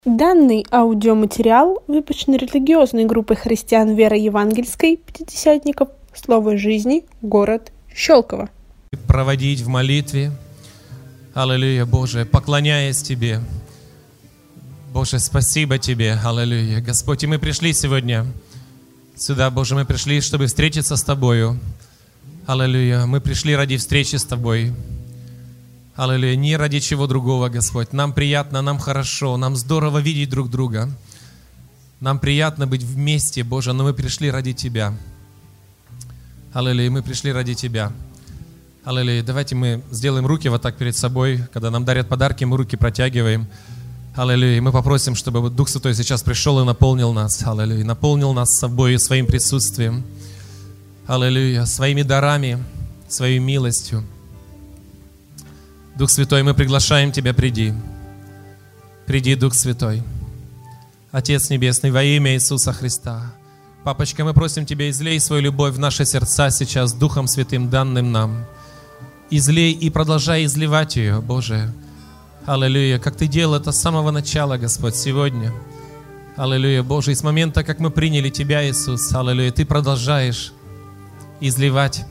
Данный аудиоматериал выпущен религиозной группой христиан Веры Евангельской Пятидесятников Слово жизни, город Щелково. Проводить в молитве, аллилуйя, Боже, поклоняясь Тебе. Боже, спасибо Тебе, аллилуйя. Господь, и мы пришли сегодня сюда, Боже, мы пришли, чтобы встретиться с Тобою. Аллилуйя, мы пришли ради встречи с Тобой. Аллилуйя, не ради чего другого, Господь. Нам приятно, нам хорошо, нам здорово видеть друг друга. Нам приятно быть вместе, Боже, но мы пришли ради Тебя. Аллилуйя, мы пришли ради Тебя. Аллилуйя, давайте мы сделаем руки вот так перед собой. Когда нам дарят подарки, мы руки протягиваем. Аллилуйя, и мы попросим, чтобы Дух Святой сейчас пришел и наполнил нас. Аллилуйя, наполнил нас собой, своим присутствием. Аллилуйя, своими дарами, своей милостью. Дух Святой, мы приглашаем Тебя, приди. Приди, Дух Святой. Отец Небесный, во имя Иисуса Христа. Папочка, мы просим Тебя, излей свою любовь в наши сердца сейчас Духом Святым, данным нам. Излей и продолжай изливать ее, Боже. Аллилуйя, как Ты делал это с самого начала, Господь, сегодня. Аллилуйя, Боже, и с момента, как мы приняли Тебя, Иисус, аллилуйя, Ты продолжаешь изливать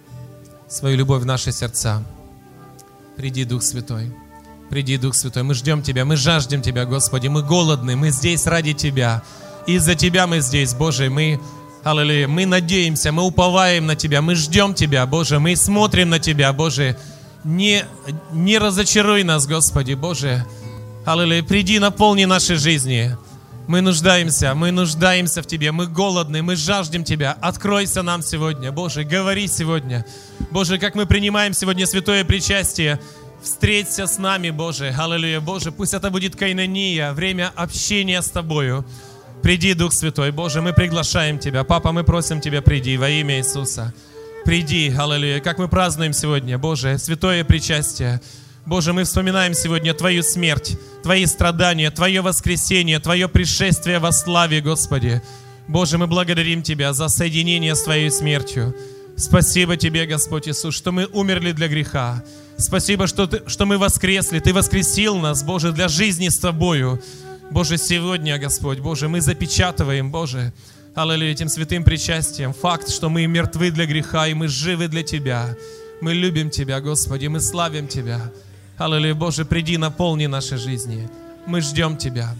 свою любовь в наши сердца. Приди, Дух Святой. Приди, Дух Святой. Мы ждем Тебя, мы жаждем Тебя, Господи. Мы голодны, мы здесь ради Тебя. Из-за Тебя мы здесь, Боже. Аллилуйя, мы надеемся, мы уповаем на Тебя, мы ждем Тебя, Боже. Мы смотрим на Тебя, Боже. Не разочаруй нас, Господи, Боже. Аллилуйя, приди, наполни наши жизни. Мы нуждаемся в Тебе, мы голодны, мы жаждем Тебя. Откройся нам сегодня, Боже, говори сегодня. Боже, как мы принимаем сегодня святое причастие, встреться с нами, Боже. Аллилуйя, Боже, пусть это будет кайнония, время общения с Тобою. Приди, Дух Святой, Боже, мы приглашаем Тебя. Папа, мы просим Тебя, приди во имя Иисуса. Приди, аллилуйя, как мы празднуем сегодня, Боже, святое причастие. Боже, мы вспоминаем сегодня Твою смерть, Твои страдания, Твое воскресение, Твое пришествие во славе, Господи. Боже, мы благодарим Тебя за соединение с Твоей смертью. Спасибо Тебе, Господь Иисус, что мы умерли для греха. Спасибо, что мы воскресли. Ты воскресил нас, Боже, для жизни с Тобою. Боже, сегодня, Господь, Боже, мы запечатываем, Боже, аллилуйя, этим святым причастием факт, что мы мертвы для греха, и мы живы для Тебя. Мы любим Тебя, Господи, мы славим Тебя. Аллилуйя, Боже, приди, наполни наши жизни. Мы ждем Тебя,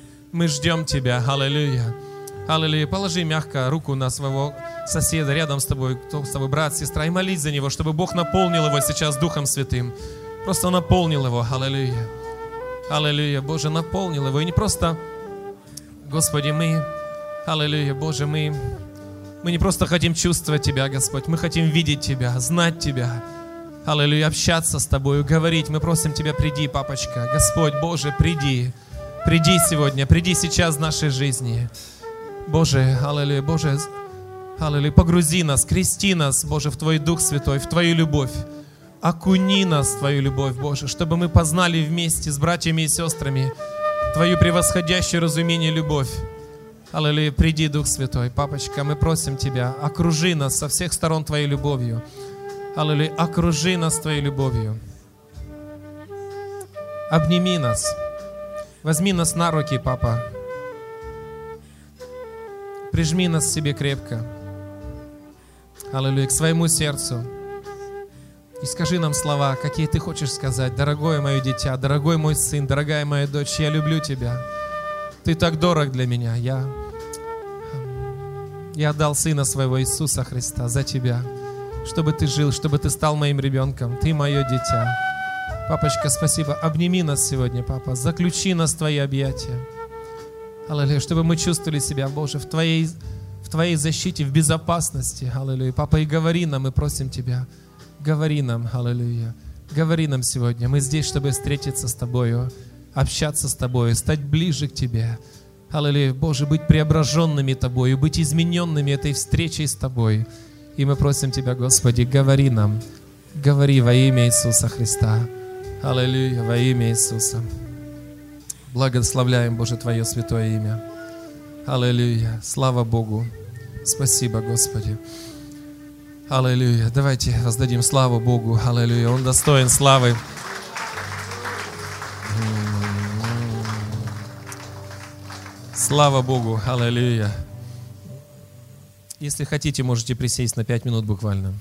аллилуйя. Аллилуйя, положи мягко руку на своего соседа рядом с тобой, кто с тобой, брат, сестра, и молись за него, чтобы Бог наполнил его сейчас Духом Святым. Просто наполнил его, аллилуйя. Аллилуйя, Боже, наполнил его. И не просто, Господи, аллилуйя, Боже, мы не просто хотим чувствовать Тебя, Господь, мы хотим видеть Тебя, знать Тебя. Аллилуйя, общаться с Тобою, говорить. Мы просим Тебя, приди, папочка. Господь, Боже, приди. Приди сегодня, приди сейчас в нашей жизни. Боже, аллилуйя, Боже, аллилуйя, погрузи нас, крести нас, Боже, в Твой Дух Святой, в Твою любовь. Окуни нас в Твою любовь, Боже, чтобы мы познали вместе с братьями и сестрами Твою превосходящую разумение любовь. Аллилуйя, приди, Дух Святой. Папочка, мы просим Тебя, окружи нас со всех сторон Твоей любовью. Аллилуйя, окружи нас Твоей любовью. Обними нас. Возьми нас на руки, Папа. Прижми нас к себе крепко. Аллилуйя, к своему сердцу. И скажи нам слова, какие Ты хочешь сказать. Дорогое мое дитя, дорогой мой сын, дорогая моя дочь, я люблю Тебя. Ты так дорог для меня. Я отдал Сына Своего Иисуса Христа за Тебя, чтобы Ты жил, чтобы Ты стал моим ребенком. Ты мое дитя. Папочка, спасибо. Обними нас сегодня, Папа. Заключи нас в Твои объятия. Аллилуйя, чтобы мы чувствовали себя, Боже, в Твоей защите, в безопасности. Аллилуйя. Папа, и говори нам, мы просим Тебя. Говори нам, аллилуйя. Говори нам сегодня. Мы здесь, чтобы встретиться с Тобою, общаться с Тобою, стать ближе к Тебе. Аллилуйя, Боже, быть преображенными Тобою, быть измененными этой встречей с Тобой. И мы просим Тебя, Господи, говори нам. Говори во имя Иисуса Христа. Аллилуйя, во имя Иисуса. Благословляем, Боже, Твое святое имя. Аллилуйя. Слава Богу. Спасибо, Господи. Аллилуйя. Давайте воздадим славу Богу. Аллилуйя. Он достоин славы. Слава Богу, аллилуйя. Если хотите, можете присесть на 5 минут буквально.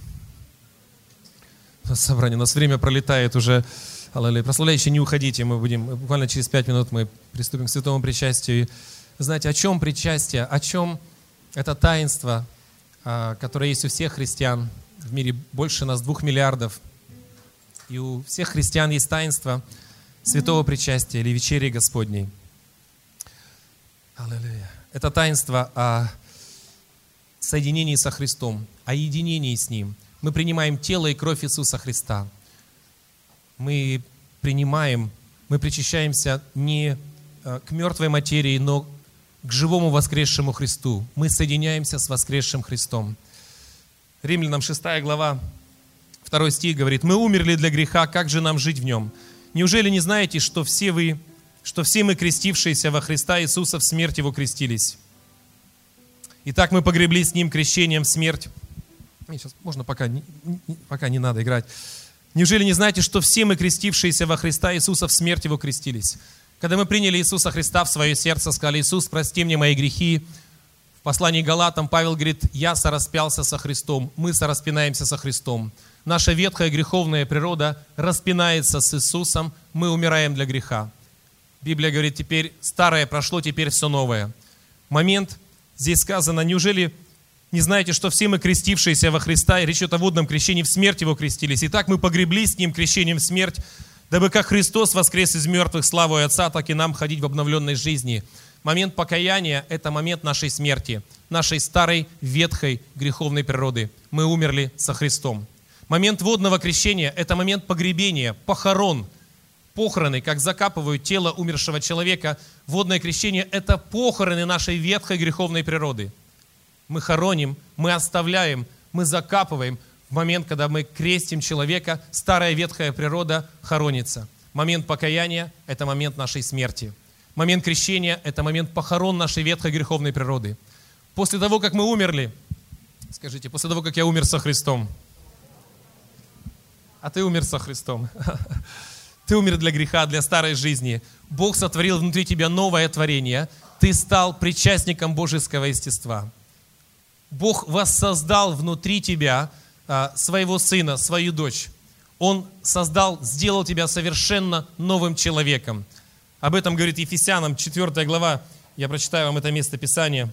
Собрание, у нас время пролетает уже. Аллилуйя. Прославляющие, не уходите, мы будем, буквально через 5 минут мы приступим к святому причастию. И знаете, о чем причастие, о чем это таинство, которое есть у всех христиан. В мире больше нас 2 миллиардов. И у всех христиан есть таинство святого причастия или вечери Господней. Аллилуйя. Это таинство о соединении со Христом, о единении с Ним. Мы принимаем тело и кровь Иисуса Христа. Мы причащаемся не к мертвой материи, но к живому воскресшему Христу. Мы соединяемся с воскресшим Христом. Римлянам 6 глава, 2 стих говорит: «Мы умерли для греха, как же нам жить в нем? Неужели не знаете, что все мы, крестившиеся во Христа Иисуса, в смерть Его крестились? Итак, мы погребли с Ним крещением в смерть». Сейчас можно пока не надо играть. «Неужели не знаете, что все мы, крестившиеся во Христа Иисуса, в смерть Его крестились?» Когда мы приняли Иисуса Христа в свое сердце, сказали: «Иисус, прости мне мои грехи». В послании к Галатам Павел говорит: «Я сораспялся со Христом». Мы сораспинаемся со Христом. Наша ветхая греховная природа распинается с Иисусом. Мы умираем для греха. Библия говорит: теперь старое прошло, теперь все новое. Момент, здесь сказано: «Неужели не знаете, что все мы, крестившиеся во Христа», и речь идет о водном крещении, в смерть Его крестились. Итак, мы погребли с Ним крещением в смерть, дабы как Христос воскрес из мертвых славой Отца, так и нам ходить в обновленной жизни». Момент покаяния – это момент нашей смерти, нашей старой, ветхой, греховной природы. Мы умерли со Христом. Момент водного крещения – это момент погребения, похорон, похороны, как закапывают тело умершего человека. Водное крещение – это похороны нашей ветхой греховной природы. Мы хороним, мы оставляем, мы закапываем. В момент, когда мы крестим человека, старая ветхая природа хоронится. Момент покаяния – это момент нашей смерти. Момент крещения – это момент похорон нашей ветхой греховной природы. После того, как мы умерли, скажите, после того, как я умер со Христом, а ты умер со Христом, ты умер для греха, для старой жизни, Бог сотворил внутри тебя новое творение, ты стал причастником божеского естества. Бог воссоздал внутри тебя своего сына, свою дочь. Он сделал тебя совершенно новым человеком. Об этом говорит Ефесянам 4 глава. Я прочитаю вам это место Писания.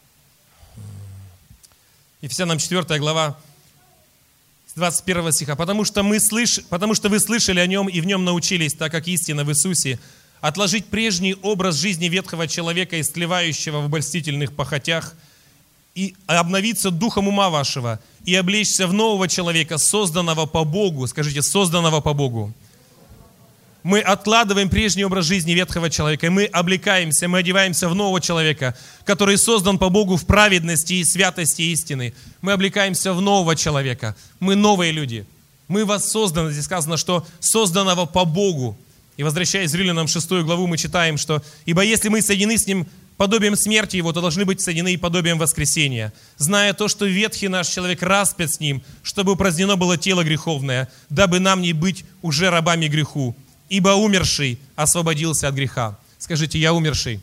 Ефесянам 4 глава, 21 стиха. «Потому что вы слышали о Нем и в Нем научились, так как истина в Иисусе, отложить прежний образ жизни ветхого человека, истлевающего в обольстительных похотях, и обновиться духом ума вашего, и облечься в нового человека, созданного по Богу». Скажите: созданного по Богу. Мы откладываем прежний образ жизни ветхого человека, и мы облекаемся, мы одеваемся в нового человека, который создан по Богу в праведности и святости истины. Мы облекаемся в нового человека. Мы новые люди. Мы воссозданы. Здесь сказано, что созданного по Богу. И возвращаясь к Римлянам 6 главу, мы читаем, что «Ибо если мы соединены с Ним подобием смерти Его, то должны быть соединены и подобием воскресения, зная то, что ветхий наш человек распят с Ним, чтобы упразднено было тело греховное, дабы нам не быть уже рабами греху. Ибо умерший освободился от греха». Скажите: я умерший.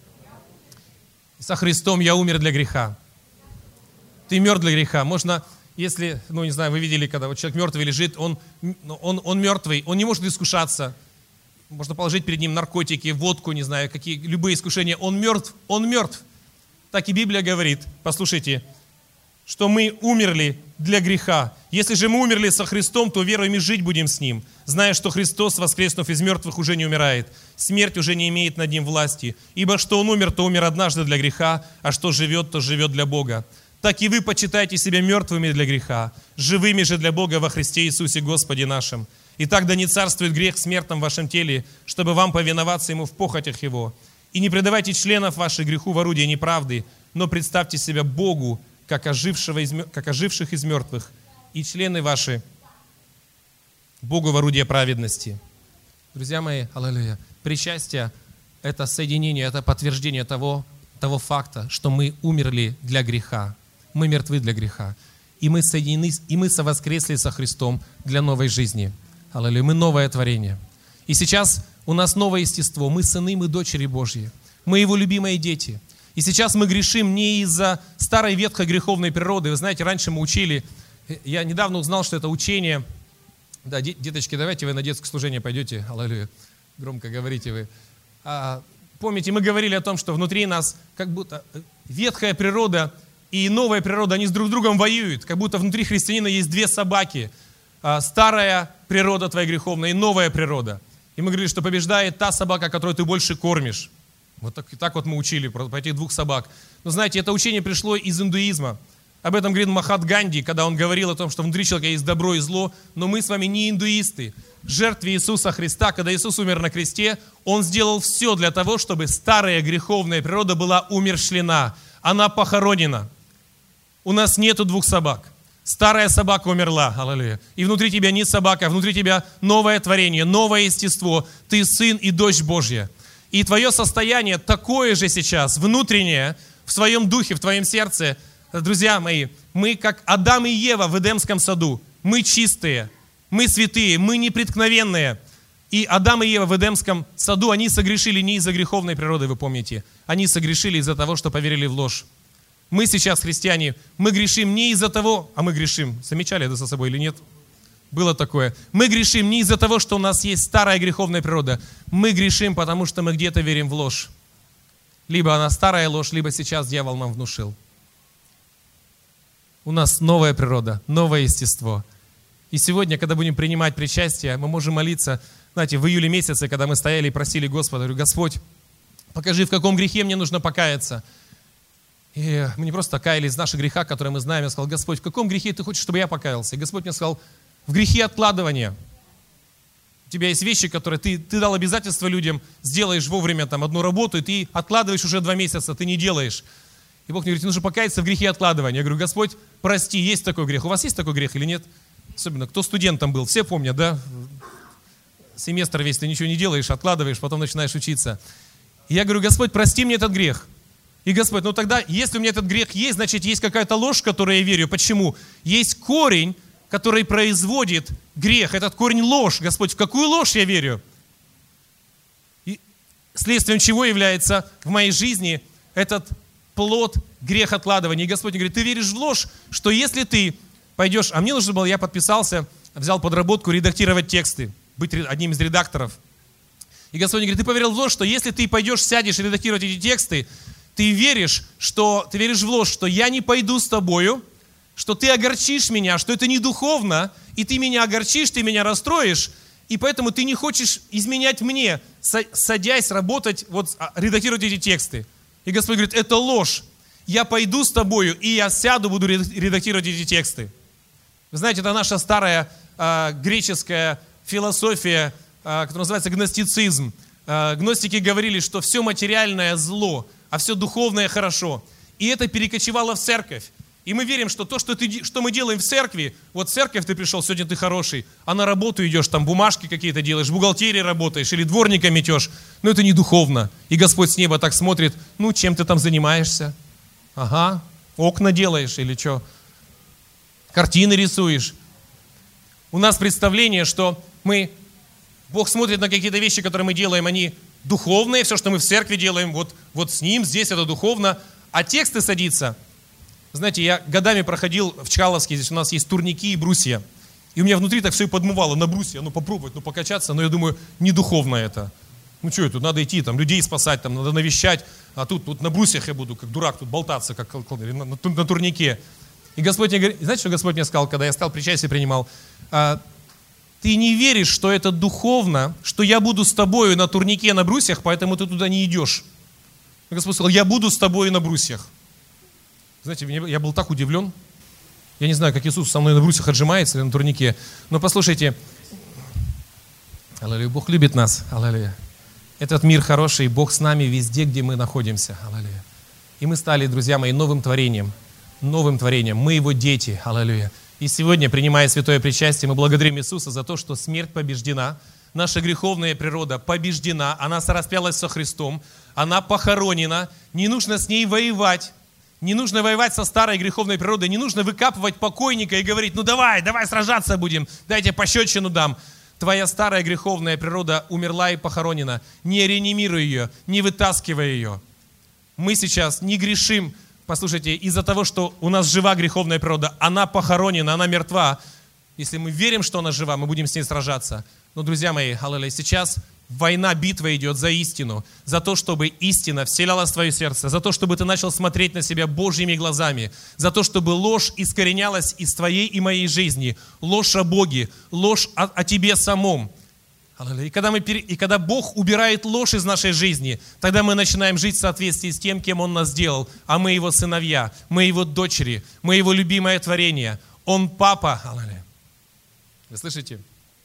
Со Христом я умер для греха. Ты мертв для греха. Можно, если, не знаю, вы видели, когда вот человек мертвый лежит, он мертвый, он не может искушаться. Можно положить перед ним наркотики, водку, не знаю, любые искушения. Он мертв. Так и Библия говорит, послушайте, что мы умерли для греха. Если же мы умерли со Христом, то верой мы жить будем с Ним, зная, что Христос, воскреснув из мертвых, уже не умирает. Смерть уже не имеет над Ним власти. Ибо что Он умер, то умер однажды для греха, а что живет, то живет для Бога. Так и вы почитайте себя мертвыми для греха, живыми же для Бога во Христе Иисусе Господе нашим. Итак, да не царствует грех в смертном вашем теле, чтобы вам повиноваться Ему в похотях Его. И не предавайте членов ваших греху в орудие неправды, но представьте себя Богу, как оживших из мертвых, и члены ваши Богу в орудие праведности. Друзья мои, аллилуйя, причастие – это соединение, это подтверждение того факта, что мы умерли для греха, мы мертвы для греха, и мы соединены, и мы совоскресли со Христом для новой жизни. Аллилуйя, мы новое творение. И сейчас у нас новое естество, мы сыны, мы дочери Божьи. Мы Его любимые дети. И сейчас мы грешим не из-за старой ветхой греховной природы. Вы знаете, раньше мы учили, я недавно узнал, что это учение. Да, деточки, давайте вы на детское служение пойдете. Аллилуйя. Громко говорите вы. Помните, мы говорили о том, что внутри нас как будто ветхая природа и новая природа, они с друг другом воюют. Как будто внутри христианина есть две собаки. Старая природа твоя греховная и новая природа. И мы говорили, что побеждает та собака, которую ты больше кормишь. Вот так вот мы учили про этих двух собак. Но знаете, это учение пришло из индуизма. Об этом говорит Махат Ганди, когда он говорил о том, что внутри человека есть добро и зло. Но мы с вами не индуисты. В жертве Иисуса Христа, когда Иисус умер на кресте, Он сделал все для того, чтобы старая греховная природа была умерщвлена. Она похоронена. У нас нету двух собак. Старая собака умерла, аллилуйя. И внутри тебя не собака, внутри тебя новое творение, новое естество. Ты сын и дочь Божья. И твое состояние такое же сейчас, внутреннее, в своем духе, в твоем сердце. Друзья мои, мы как Адам и Ева в Эдемском саду. Мы чистые, мы святые, мы непреткновенные. И Адам и Ева в Эдемском саду, они согрешили не из-за греховной природы, вы помните. Они согрешили из-за того, что поверили в ложь. Мы сейчас, христиане, мы грешим не из-за того, а мы грешим. Замечали это за собой или нет? Было такое. Мы грешим не из-за того, что у нас есть старая греховная природа. Мы грешим, потому что мы где-то верим в ложь. Либо она старая ложь, либо сейчас дьявол нам внушил. У нас новая природа, новое естество. И сегодня, когда будем принимать причастие, мы можем молиться. Знаете, в июле месяце, когда мы стояли и просили Господа, говорю: Господь, покажи, в каком грехе мне нужно покаяться. И мы не просто каялись из наших греха, которые мы знаем. Я сказал: Господь, в каком грехе Ты хочешь, чтобы я покаялся? И Господь мне сказал: в грехе откладывания. У тебя есть вещи, которые ты дал обязательства людям, сделаешь вовремя там одну работу, и ты откладываешь уже 2 месяца, ты не делаешь. И Бог мне говорит: нужно покаяться в грехе откладывания. Я говорю: Господь, прости, есть такой грех. У вас есть такой грех или нет? Особенно, кто студентом был, все помнят, да? Семестр весь ты ничего не делаешь, откладываешь, потом начинаешь учиться. И я говорю: Господь, прости мне этот грех. И Господь, ну тогда, если у меня этот грех есть, значит, есть какая-то ложь, в которую я верю. Почему? Есть корень, который производит грех. Этот корень ложь. Господь, в какую ложь я верю? И следствием чего является в моей жизни этот плод грех откладывания. И Господь говорит: ты веришь в ложь, что если ты пойдешь... А мне нужно было, я подписался, взял подработку редактировать тексты, быть одним из редакторов. И Господь говорит: ты поверил в ложь, что если ты пойдешь, сядешь редактировать эти тексты, ты веришь в ложь, что я не пойду с тобою, что ты огорчишь меня, что это не духовно, и ты меня огорчишь, ты меня расстроишь, и поэтому ты не хочешь изменять мне, садясь работать, вот редактировать эти тексты. И Господь говорит: это ложь. Я пойду с тобою, и я сяду, буду редактировать эти тексты. Вы знаете, это наша старая греческая философия, которая называется гностицизм. Гностики говорили, что все материальное зло, а все духовное хорошо. И это перекочевало в церковь. И мы верим, что то, что мы делаем в церкви, вот в церковь ты пришел, сегодня ты хороший, а на работу идешь, там бумажки какие-то делаешь, в бухгалтерии работаешь или дворником метешь, но это не духовно. И Господь с неба так смотрит: ну, чем ты там занимаешься? Ага, окна делаешь или что? Картины рисуешь. У нас представление, что Бог смотрит на какие-то вещи, которые мы делаем, они духовные, все, что мы в церкви делаем, вот с Ним, здесь это духовно, а тексты садятся. Знаете, я годами проходил в Чкаловске, здесь у нас есть турники и брусья. И у меня внутри так все и подмывало на брусья, попробовать, покачаться, но я думаю, не духовно это. Ну что это, надо идти, там, людей спасать, там, надо навещать, а тут на брусьях я буду, как дурак, тут болтаться, как на турнике. И Господь мне говорит, знаете, что Господь мне сказал, когда я стал причастие принимал? Ты не веришь, что это духовно, что я буду с тобою на турнике, на брусьях, поэтому ты туда не идешь. И Господь сказал: я буду с тобою на брусьях. Знаете, я был так удивлен. Я не знаю, как Иисус со мной на брусьях отжимается или на турнике. Но послушайте, аллилуйя, Бог любит нас, аллилуйя. Этот мир хороший, Бог с нами везде, где мы находимся, аллилуйя. И мы стали, друзья мои, новым творением. Мы Его дети, аллилуйя. И сегодня, принимая святое причастие, мы благодарим Иисуса за то, что смерть побеждена, наша греховная природа побеждена, она сораспялась со Христом, она похоронена, не нужно с ней воевать. Не нужно воевать со старой греховной природой, не нужно выкапывать покойника и говорить: ну давай сражаться будем, дайте пощечину дам. Твоя старая греховная природа умерла и похоронена. Не реанимируй ее, не вытаскивай ее. Мы сейчас не грешим, послушайте, из-за того, что у нас жива греховная природа. Она похоронена, она мертва. Если мы верим, что она жива, мы будем с ней сражаться. Но, друзья мои, аллилуйя, сейчас война, битва идет за истину, за то, чтобы истина вселялась в твое сердце, за то, чтобы ты начал смотреть на себя Божьими глазами, за то, чтобы ложь искоренялась из твоей и моей жизни, ложь о Боге, ложь о тебе самом. И когда Бог убирает ложь из нашей жизни, тогда мы начинаем жить в соответствии с тем, кем Он нас сделал, а мы Его сыновья, мы Его дочери, мы Его любимое творение. Он папа. Вы слышите?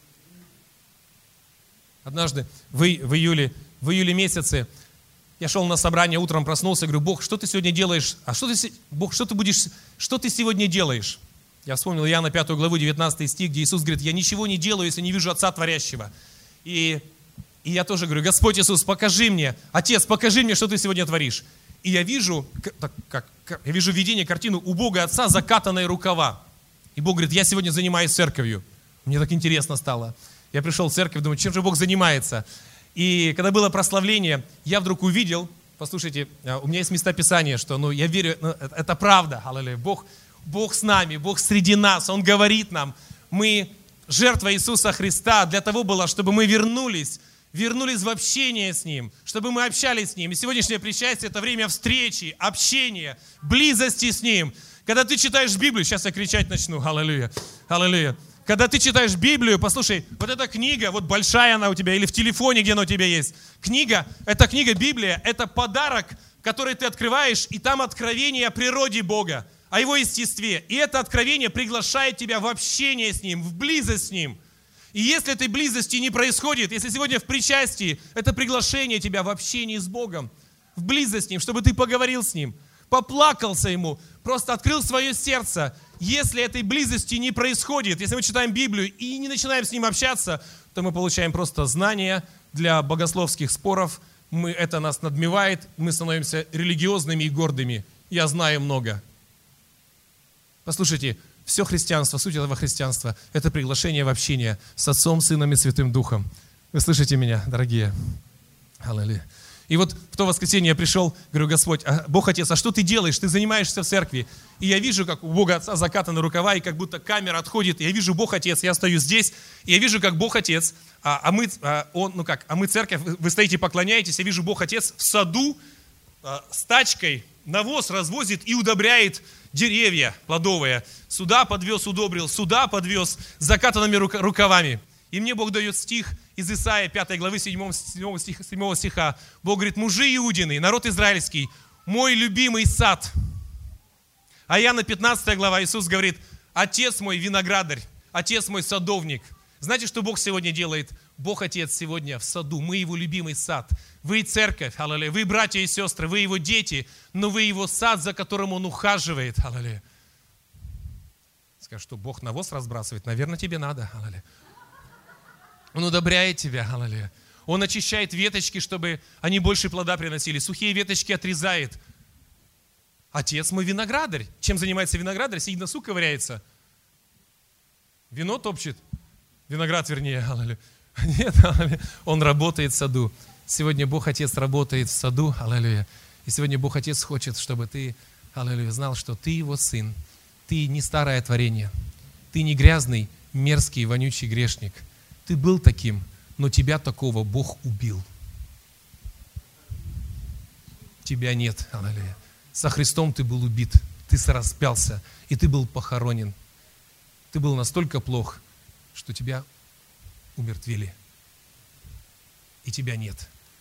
Однажды в июле месяце я шел на собрание, утром проснулся, говорю: Бог, что ты сегодня делаешь? Бог, что ты сегодня делаешь? Я вспомнил Иоанна 5 главу, 19 стих, где Иисус говорит: я ничего не делаю, если не вижу Отца Творящего. И я тоже говорю: Господь Иисус, покажи мне, Отец, покажи мне, что ты сегодня творишь. И я вижу видение, картину у Бога Отца закатанные рукава. И Бог говорит: я сегодня занимаюсь церковью. Мне так интересно стало. Я пришел в церковь, думаю, чем же Бог занимается? И когда было прославление, я вдруг увидел, послушайте, у меня есть местописание, что, я верю, это правда, аллилуйя, Бог с нами, Бог среди нас, Он говорит нам, мы жертва Иисуса Христа для того была, чтобы мы вернулись в общение с Ним, чтобы мы общались с Ним. И сегодняшнее причастие – это время встречи, общения, близости с Ним. Когда ты читаешь Библию, сейчас я кричать начну, аллилуйя, аллилуйя. Когда ты читаешь Библию, послушай, вот эта книга, вот большая она у тебя, или в телефоне, где она у тебя есть. Эта книга Библия, это подарок, который ты открываешь, и там откровение о природе Бога, о Его естестве. И это откровение приглашает тебя в общение с Ним, в близость с Ним. И если этой близости не происходит, если сегодня в причастии, это приглашение тебя в общении с Богом, в близость с Ним, чтобы ты поговорил с Ним, поплакался Ему, просто открыл свое сердце. Если этой близости не происходит, если мы читаем Библию и не начинаем с Ним общаться, то мы получаем просто знания для богословских споров, это нас надмевает, мы становимся религиозными и гордыми. Я знаю много. Послушайте, все христианство, суть этого христианства – это приглашение в общение с Отцом, Сыном и Святым Духом. Вы слышите меня, дорогие? Аллилуйя. И вот в то воскресенье я пришел, говорю: Господь, Бог Отец, а что ты делаешь? Ты занимаешься в церкви. И я вижу, как у Бога Отца закатаны рукава, и как будто камера отходит. И я вижу Бог Отец, я стою здесь, и я вижу, как Бог Отец, мы церковь, вы стоите, поклоняетесь, я вижу Бог Отец в саду с тачкой навоз развозит и удобряет деревья плодовые. Сюда подвез, удобрил, сюда подвез, с закатанными рукавами. И мне Бог дает стих из Исаии 5 главы 7 стиха. Бог говорит: мужи иудины, народ израильский, мой любимый сад. А Иоанна 15 глава, Иисус говорит: Отец мой виноградарь, Отец мой садовник. Знаете, что Бог сегодня делает? Бог Отец сегодня в саду, мы Его любимый сад. Вы церковь, аллилуйя, вы братья и сестры, вы Его дети, но вы Его сад, за которым Он ухаживает, аллилуйя. Скажешь, что Бог навоз разбрасывает? Наверное, тебе надо, аллилуйя. Он удобряет тебя, аллилуйя. Он очищает веточки, чтобы они больше плода приносили. Сухие веточки отрезает. Отец мой виноградарь. Чем занимается виноградарь? Сидит на носу ковыряется. Вино топчет. Виноград, вернее, аллилуйя. Нет, аллилуйя. Он работает в саду. Сегодня Бог Отец работает в саду, аллилуйя. И сегодня Бог Отец хочет, чтобы ты, аллилуйя, знал, что ты Его сын. Ты не старое творение. Ты не грязный, мерзкий, вонючий грешник. Ты был таким, но тебя такого Бог убил. Тебя нет, аллилуйя. Со Христом ты был убит, ты сораспялся, и ты был похоронен. Ты был настолько плох, что тебя умертвили. И тебя нет.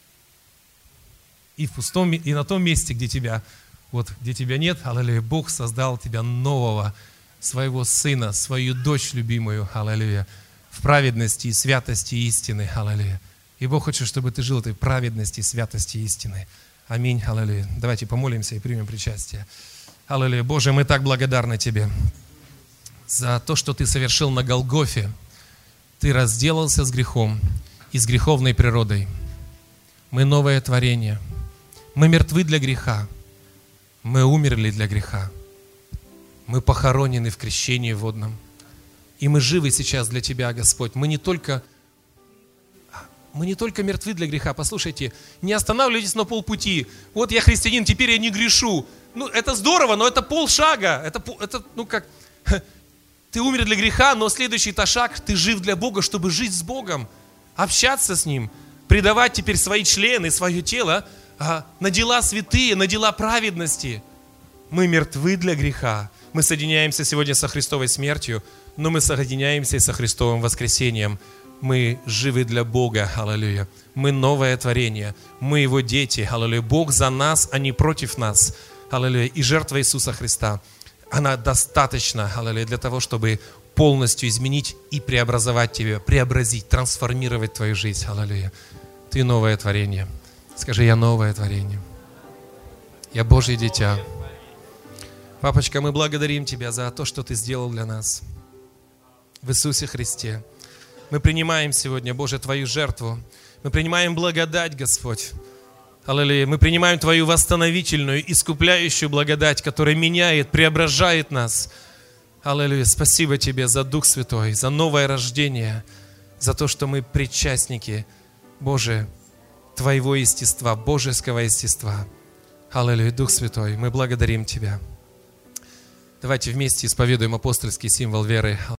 И на том месте, где тебя нет, аллилуйя, Бог создал тебя нового, своего сына, свою дочь любимую, аллилуйя, в праведности и святости истины, аллилуйя. И Бог хочет, чтобы ты жил в этой праведности, святости истины. Аминь, аллилуйя. Давайте помолимся и примем причастие. Аллилуйя. Боже, мы так благодарны Тебе за то, что Ты совершил на Голгофе. Ты разделался с грехом и с греховной природой. Мы новое творение. Мы мертвы для греха. Мы умерли для греха. Мы похоронены в крещении водном. И мы живы сейчас для Тебя, Господь. Мы не только мы не только мертвы для греха. Послушайте, не останавливайтесь на полпути. Вот я христианин, теперь я не грешу. Ну, это здорово, но это полшага. Это ну как, ты умер для греха, но следующий-то шаг, ты жив для Бога, чтобы жить с Богом, общаться с Ним, предавать теперь свои члены, свое тело на дела святые, на дела праведности. Мы мертвы для греха. Мы соединяемся сегодня со Христовой смертью, но мы соединяемся и со Христовым воскресением. Мы живы для Бога, аллилуйя. Мы новое творение, мы Его дети, аллилуйя. Бог за нас, а не против нас, аллилуйя. И жертва Иисуса Христа, она достаточна, аллилуйя, для того, чтобы полностью изменить и преобразовать тебя, преобразить, трансформировать твою жизнь, аллилуйя. Ты новое творение. Скажи, я новое творение. Я Божье дитя. Папочка, мы благодарим Тебя за то, что Ты сделал для нас в Иисусе Христе. Мы принимаем сегодня, Боже, Твою жертву. Мы принимаем благодать, Господь. Аллилуйя. Мы принимаем Твою восстановительную, искупляющую благодать, которая меняет, преображает нас. Аллилуйя. Спасибо Тебе за Дух Святой, за новое рождение, за то, что мы причастники, Боже, Твоего естества, божеского естества. Аллилуйя. Дух Святой, мы благодарим Тебя. Давайте вместе исповедуем апостольский символ веры.